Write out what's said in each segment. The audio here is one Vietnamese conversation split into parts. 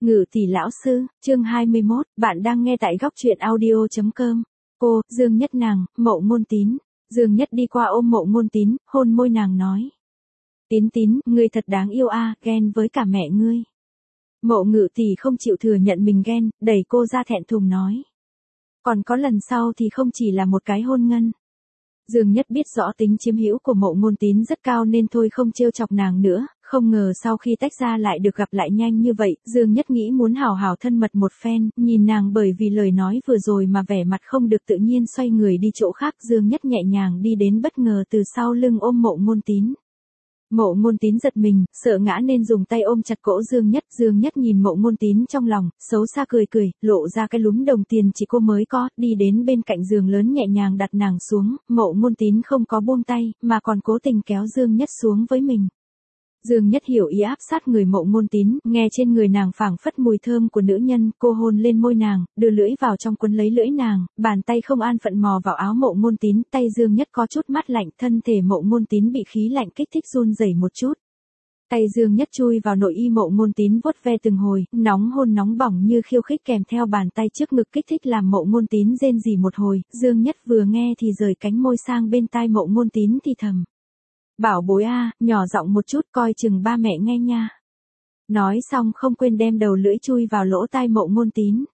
Ngự tỷ lão sư, chương 21, bạn đang nghe tại góc truyện audio.com. Cô, Dương Nhất nàng, Mộ Ngôn Tín. Dương Nhất đi qua ôm Mộ Ngôn Tín, hôn môi nàng nói. Tín Tín, ngươi thật đáng yêu a, ghen với cả mẹ ngươi. Mộ Ngự tỷ không chịu thừa nhận mình ghen, đẩy cô ra thẹn thùng nói. Còn có lần sau thì không chỉ là một cái hôn ngân. Dương Nhất biết rõ tính chiếm hữu của Mộ Ngôn Tín rất cao nên thôi không trêu chọc nàng nữa, không ngờ sau khi tách ra lại được gặp lại nhanh như vậy, Dương Nhất nghĩ muốn hào hào thân mật một phen, nhìn nàng bởi vì lời nói vừa rồi mà vẻ mặt không được tự nhiên xoay người đi chỗ khác, Dương Nhất nhẹ nhàng đi đến bất ngờ từ sau lưng ôm Mộ Ngôn Tín. Mộ Ngôn Tín giật mình, sợ ngã nên dùng tay ôm chặt cổ Dương Nhất nhìn Mộ Ngôn Tín trong lòng, xấu xa cười cười, lộ ra cái lúm đồng tiền chỉ cô mới có, đi đến bên cạnh giường lớn nhẹ nhàng đặt nàng xuống, Mộ Ngôn Tín không có buông tay, mà còn cố tình kéo Dương Nhất xuống với mình. Dương Nhất hiểu ý áp sát người Mộ Ngôn Tín, nghe trên người nàng phảng phất mùi thơm của nữ nhân, cô hôn lên môi nàng, đưa lưỡi vào trong quấn lấy lưỡi nàng, bàn tay không an phận mò vào áo Mộ Ngôn Tín, tay Dương Nhất có chút mát lạnh, thân thể Mộ Ngôn Tín bị khí lạnh kích thích run rẩy một chút. Tay Dương Nhất chui vào nội y Mộ Ngôn Tín vuốt ve từng hồi, nóng hôn nóng bỏng như khiêu khích kèm theo bàn tay trước ngực kích thích làm Mộ Ngôn Tín rên rỉ một hồi, Dương Nhất vừa nghe thì rời cánh môi sang bên tai Mộ Ngôn Tín thì thầm. Bảo bối a, nhỏ giọng một chút coi chừng ba mẹ nghe nha. Nói xong không quên đem đầu lưỡi chui vào lỗ tai Mộ Ngôn Tín.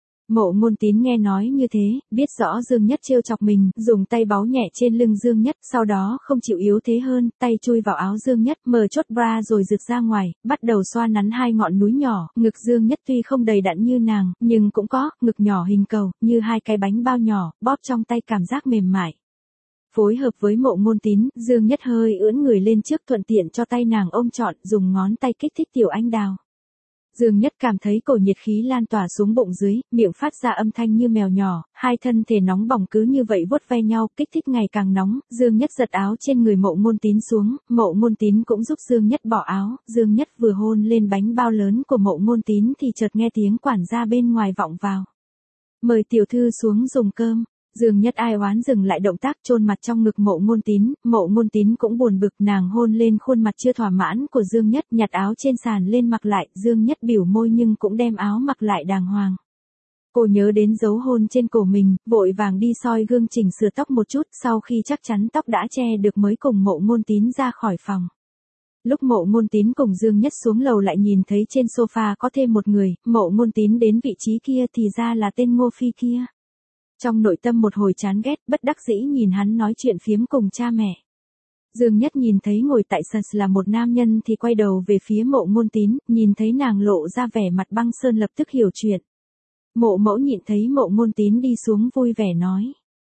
Mộ Ngôn Tín nghe nói như thế, biết rõ Dương Nhất trêu chọc mình, dùng tay báu nhẹ trên lưng Dương Nhất, sau đó không chịu yếu thế hơn, tay chui vào áo Dương Nhất, mở chốt bra rồi rực ra ngoài, bắt đầu xoa nắn hai ngọn núi nhỏ, ngực Dương Nhất tuy không đầy đặn như nàng, nhưng cũng có, ngực nhỏ hình cầu, như hai cái bánh bao nhỏ, bóp trong tay cảm giác mềm mại. Phối hợp với Mộ Ngôn Tín, Dương Nhất hơi ưỡn người lên trước thuận tiện cho tay nàng ôm trọn, dùng ngón tay kích thích tiểu anh đào. Dương Nhất cảm thấy cổ nhiệt khí lan tỏa xuống bụng dưới, miệng phát ra âm thanh như mèo nhỏ, hai thân thể nóng bỏng cứ như vậy vuốt ve nhau, kích thích ngày càng nóng, Dương Nhất giật áo trên người Mộ Ngôn Tín xuống, Mộ Ngôn Tín cũng giúp Dương Nhất bỏ áo, Dương Nhất vừa hôn lên bánh bao lớn của Mộ Ngôn Tín thì chợt nghe tiếng quản gia bên ngoài vọng vào. Mời tiểu thư xuống dùng cơm. Dương Nhất ai oán dừng lại động tác chôn mặt trong ngực Mộ Ngôn Tín cũng buồn bực nàng hôn lên khuôn mặt chưa thỏa mãn của Dương Nhất nhặt áo trên sàn lên mặc lại, Dương Nhất bĩu môi nhưng cũng đem áo mặc lại đàng hoàng. Cô nhớ đến dấu hôn trên cổ mình, vội vàng đi soi gương chỉnh sửa tóc một chút sau khi chắc chắn tóc đã che được mới cùng Mộ Ngôn Tín ra khỏi phòng. Lúc Mộ Ngôn Tín cùng Dương Nhất xuống lầu lại nhìn thấy trên sofa có thêm một người, Mộ Ngôn Tín đến vị trí kia thì ra là tên Ngô Phi kia. Trong nội tâm một hồi chán ghét, bất đắc dĩ nhìn hắn nói chuyện phiếm cùng cha mẹ. Dương Nhất nhìn thấy ngồi tại sân là một nam nhân thì quay đầu về phía Mộ Ngôn Tín, nhìn thấy nàng lộ ra vẻ mặt băng sơn lập tức hiểu chuyện. Mộ mẫu nhìn thấy Mộ Ngôn Tín đi xuống vui vẻ nói.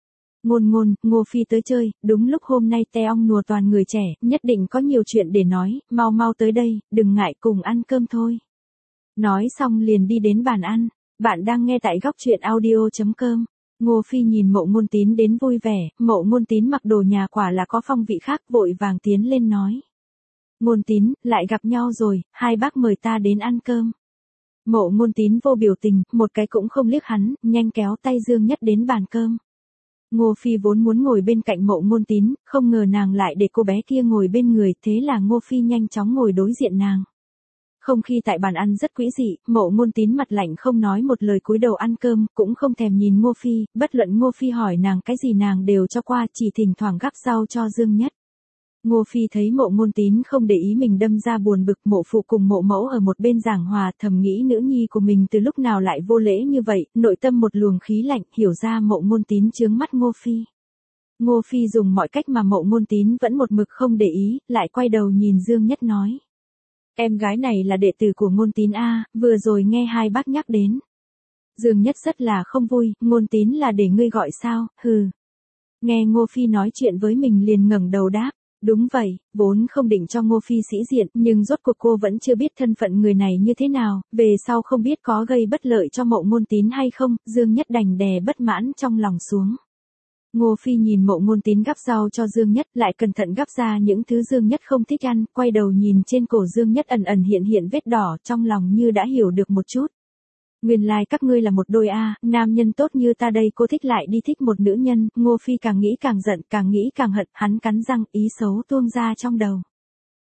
Ngôn, Ngô Phi tới chơi, đúng lúc hôm nay te ong nùa toàn người trẻ, nhất định có nhiều chuyện để nói, mau tới đây, đừng ngại cùng ăn cơm thôi. Nói xong liền đi đến bàn ăn, bạn đang nghe tại góc truyện audio.com. Ngô Phi nhìn Mộ Ngôn Tín đến vui vẻ, Mộ Ngôn Tín mặc đồ nhà quả là có phong vị khác, vội vàng tiến lên nói. Ngôn Tín, lại gặp nhau rồi, hai bác mời ta đến ăn cơm. Mộ Ngôn Tín vô biểu tình, một cái cũng không liếc hắn, nhanh kéo tay Dương Nhất đến bàn cơm. Ngô Phi vốn muốn ngồi bên cạnh Mộ Ngôn Tín, không ngờ nàng lại để cô bé kia ngồi bên người, thế là Ngô Phi nhanh chóng ngồi đối diện nàng. Không khí tại bàn ăn rất quý dị, Mộ Ngôn Tín mặt lạnh không nói một lời cúi đầu ăn cơm, cũng không thèm nhìn Ngô Phi, bất luận Ngô Phi hỏi nàng cái gì nàng đều cho qua, chỉ thỉnh thoảng gắp rau cho Dương Nhất. Ngô Phi thấy Mộ Ngôn Tín không để ý mình đâm ra buồn bực, Mộ phụ cùng Mộ mẫu ở một bên giảng hòa, thầm nghĩ nữ nhi của mình từ lúc nào lại vô lễ như vậy, nội tâm một luồng khí lạnh, hiểu ra Mộ Ngôn Tín chướng mắt Ngô Phi. Ngô Phi dùng mọi cách mà Mộ Ngôn Tín vẫn một mực không để ý, lại quay đầu nhìn Dương Nhất nói. Em gái này là đệ tử của Ngôn Tín a, vừa rồi nghe hai bác nhắc đến. Dương Nhất rất là không vui, Ngôn Tín là để ngươi gọi sao, hừ. Nghe Ngô Phi nói chuyện với mình liền ngẩng đầu đáp, đúng vậy, vốn không định cho Ngô Phi sĩ diện, nhưng rốt cuộc cô vẫn chưa biết thân phận người này như thế nào, về sau không biết có gây bất lợi cho Mộ Ngôn Tín hay không, Dương Nhất đành đè bất mãn trong lòng xuống. Ngô Phi nhìn Mộ Ngôn Tín gắp rau cho Dương Nhất, lại cẩn thận gắp ra những thứ Dương Nhất không thích ăn, quay đầu nhìn trên cổ Dương Nhất ẩn ẩn hiện vết đỏ, trong lòng như đã hiểu được một chút. Nguyên lai các ngươi là một đôi a, nam nhân tốt như ta đây cô thích lại đi thích một nữ nhân, Ngô Phi càng nghĩ càng giận, càng nghĩ càng hận, hắn cắn răng, ý xấu tuôn ra trong đầu.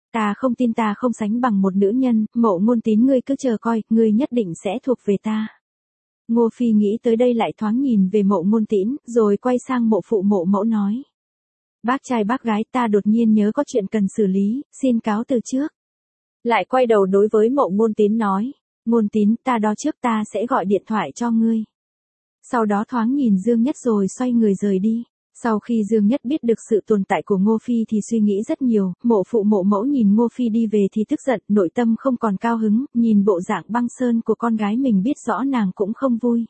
Ta không tin ta không sánh bằng một nữ nhân, Mộ Ngôn Tín ngươi cứ chờ coi, ngươi nhất định sẽ thuộc về ta. Ngô Phi nghĩ tới đây lại thoáng nhìn về Mộ Ngôn Tín, rồi quay sang mộ phụ mộ mẫu nói. Bác trai bác gái ta đột nhiên nhớ có chuyện cần xử lý, xin cáo từ trước. Lại quay đầu đối với Mộ Ngôn Tín nói, Ngôn Tín ta đó trước ta sẽ gọi điện thoại cho ngươi. Sau đó thoáng nhìn Dương Nhất rồi xoay người rời đi. Sau khi Dương Nhất biết được sự tồn tại của Ngô Phi thì suy nghĩ rất nhiều, mộ phụ mộ mẫu nhìn Ngô Phi đi về thì tức giận, nội tâm không còn cao hứng, nhìn bộ dạng băng sơn của con gái mình biết rõ nàng cũng không vui.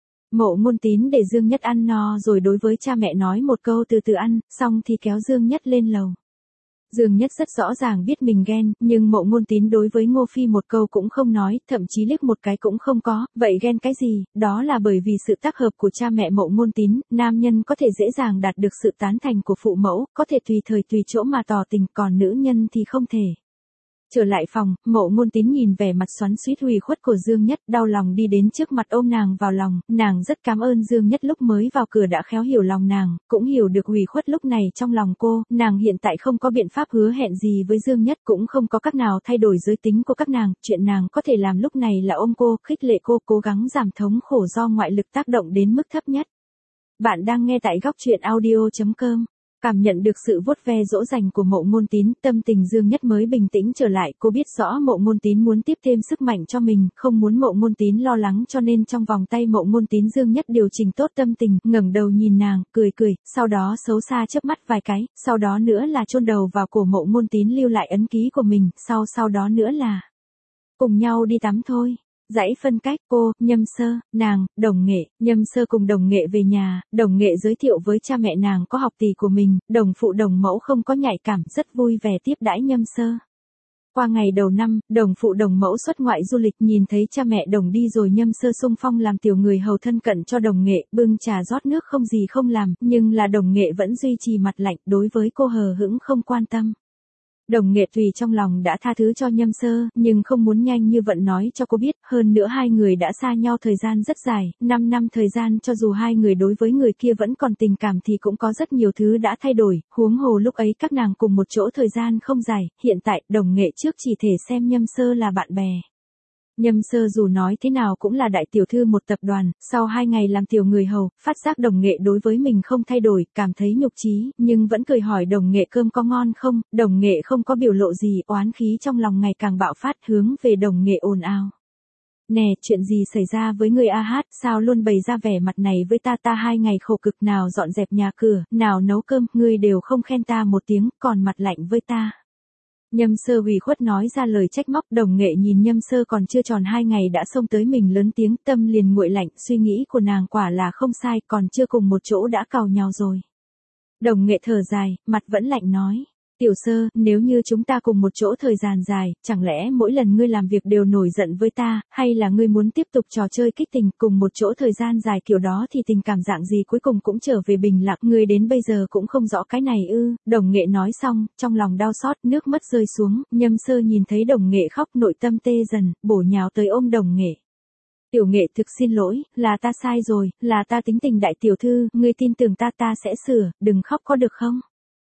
Mộ Ngôn Tín để Dương Nhất ăn no rồi đối với cha mẹ nói một câu từ từ ăn, xong thì kéo Dương Nhất lên lầu. Dương Nhất rất rõ ràng biết mình ghen, nhưng Mộ Ngôn Tín đối với Ngô Phi một câu cũng không nói, thậm chí liếc một cái cũng không có, vậy ghen cái gì, đó là bởi vì sự tác hợp của cha mẹ Mộ Ngôn Tín, nam nhân có thể dễ dàng đạt được sự tán thành của phụ mẫu, có thể tùy thời tùy chỗ mà tỏ tình, còn nữ nhân thì không thể. Trở lại phòng, Mộ Ngôn Tín nhìn vẻ mặt xoắn xuýt hủy khuất của Dương Nhất, đau lòng đi đến trước mặt ôm nàng vào lòng, nàng rất cảm ơn Dương Nhất lúc mới vào cửa đã khéo hiểu lòng nàng, cũng hiểu được hủy khuất lúc này trong lòng cô, nàng hiện tại không có biện pháp hứa hẹn gì với Dương Nhất, cũng không có cách nào thay đổi giới tính của các nàng, chuyện nàng có thể làm lúc này là ôm cô, khích lệ cô cố gắng giảm thống khổ do ngoại lực tác động đến mức thấp nhất. Bạn đang nghe tại góc truyện audio.com. Cảm nhận được sự vuốt ve dỗ dành của Mộ Ngôn Tín, tâm tình Dương Nhất mới bình tĩnh trở lại, cô biết rõ Mộ Ngôn Tín muốn tiếp thêm sức mạnh cho mình, không muốn Mộ Ngôn Tín lo lắng cho nên trong vòng tay Mộ Ngôn Tín Dương Nhất điều chỉnh tốt tâm tình, ngẩng đầu nhìn nàng, cười cười, sau đó xấu xa chớp mắt vài cái, sau đó nữa là chôn đầu vào cổ Mộ Ngôn Tín lưu lại ấn ký của mình, sau đó nữa là cùng nhau đi tắm thôi. Dãy phân cách cô, Nhâm Sơ, nàng, Đồng Nghệ, Nhâm Sơ cùng Đồng Nghệ về nhà, Đồng Nghệ giới thiệu với cha mẹ nàng có học tỷ của mình, Đồng phụ Đồng mẫu không có nhạy cảm, rất vui vẻ tiếp đãi Nhâm Sơ. Qua ngày đầu năm, Đồng phụ Đồng mẫu xuất ngoại du lịch nhìn thấy cha mẹ Đồng đi rồi Nhâm Sơ xung phong làm tiểu người hầu thân cận cho Đồng Nghệ, bưng trà rót nước không gì không làm, nhưng là Đồng Nghệ vẫn duy trì mặt lạnh, đối với cô hờ hững không quan tâm. Đồng Nghệ tùy trong lòng đã tha thứ cho Nhâm Sơ, nhưng không muốn nhanh như vậy nói cho cô biết, hơn nữa hai người đã xa nhau thời gian rất dài, 5 năm thời gian cho dù hai người đối với người kia vẫn còn tình cảm thì cũng có rất nhiều thứ đã thay đổi, huống hồ lúc ấy các nàng cùng một chỗ thời gian không dài, hiện tại Đồng Nghệ trước chỉ thể xem Nhâm Sơ là bạn bè. Nhâm Sơ dù nói thế nào cũng là đại tiểu thư một tập đoàn, sau 2 ngày làm tiểu người hầu, phát giác Đồng Nghệ đối với mình không thay đổi, cảm thấy nhục chí, nhưng vẫn cười hỏi Đồng Nghệ cơm có ngon không, Đồng Nghệ không có biểu lộ gì, oán khí trong lòng ngày càng bạo phát hướng về Đồng Nghệ ồn ào. Nè, chuyện gì xảy ra với người A Hát, sao luôn bày ra vẻ mặt này với ta 2 ngày khổ cực nào dọn dẹp nhà cửa, nào nấu cơm, ngươi đều không khen ta một tiếng, còn mặt lạnh với ta. Nhâm Sơ ủy khuất nói ra lời trách móc, Đồng Nghệ nhìn Nhâm Sơ còn chưa tròn 2 ngày đã xông tới mình lớn tiếng, tâm liền nguội lạnh, suy nghĩ của nàng quả là không sai, còn chưa cùng một chỗ đã càu nhàu rồi. Đồng Nghệ thở dài, mặt vẫn lạnh nói, Tiểu Sơ, nếu như chúng ta cùng một chỗ thời gian dài, chẳng lẽ mỗi lần ngươi làm việc đều nổi giận với ta, hay là ngươi muốn tiếp tục trò chơi kích tình, cùng một chỗ thời gian dài kiểu đó thì tình cảm dạng gì cuối cùng cũng trở về bình lặng, ngươi đến bây giờ cũng không rõ cái này ư? Đồng Nghệ nói xong, trong lòng đau xót, nước mắt rơi xuống, Nhâm Sơ nhìn thấy Đồng Nghệ khóc nội tâm tê dần, bổ nhào tới ôm Đồng Nghệ. Tiểu Nghệ thực xin lỗi, là ta sai rồi, là ta tính tình đại tiểu thư, ngươi tin tưởng ta sẽ sửa, đừng khóc có được không?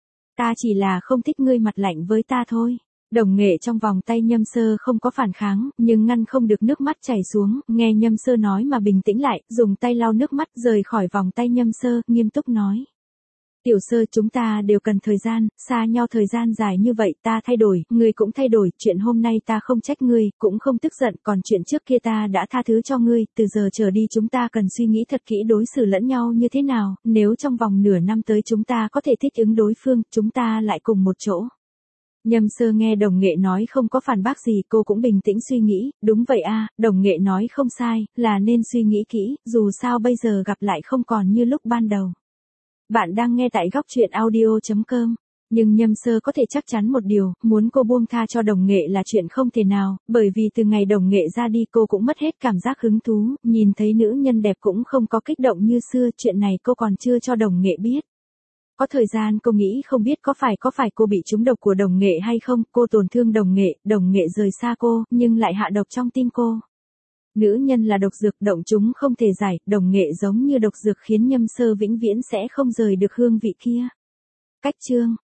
Ta chỉ là không thích ngươi mặt lạnh với ta thôi. Đồng Nghệ trong vòng tay Nhâm Sơ không có phản kháng, nhưng ngăn không được nước mắt chảy xuống, nghe Nhâm Sơ nói mà bình tĩnh lại, dùng tay lau nước mắt rời khỏi vòng tay Nhâm Sơ, nghiêm túc nói. Tiểu Sơ, chúng ta đều cần thời gian, xa nhau thời gian dài như vậy, ta thay đổi, ngươi cũng thay đổi, chuyện hôm nay ta không trách ngươi, cũng không tức giận, còn chuyện trước kia ta đã tha thứ cho ngươi, từ giờ trở đi chúng ta cần suy nghĩ thật kỹ đối xử lẫn nhau như thế nào, nếu trong vòng nửa năm tới chúng ta có thể thích ứng đối phương, chúng ta lại cùng một chỗ. Nhâm Sơ nghe Đồng Nghệ nói không có phản bác gì, cô cũng bình tĩnh suy nghĩ, đúng vậy a, Đồng Nghệ nói không sai, là nên suy nghĩ kỹ, dù sao bây giờ gặp lại không còn như lúc ban đầu. Bạn đang nghe tại góc truyện audio.com. Nhưng Nhâm Sơ có thể chắc chắn một điều, muốn cô buông tha cho Đồng Nghệ là chuyện không thể nào, bởi vì từ ngày Đồng Nghệ ra đi cô cũng mất hết cảm giác hứng thú, nhìn thấy nữ nhân đẹp cũng không có kích động như xưa, chuyện này cô còn chưa cho Đồng Nghệ biết. Có thời gian cô nghĩ không biết có phải cô bị trúng độc của Đồng Nghệ hay không, cô tổn thương Đồng Nghệ rời xa cô, nhưng lại hạ độc trong tim cô. Nữ nhân là độc dược, động chúng không thể giải, Đồng Nghệ giống như độc dược khiến Nhâm Sơ vĩnh viễn sẽ không rời được hương vị kia. Cách chương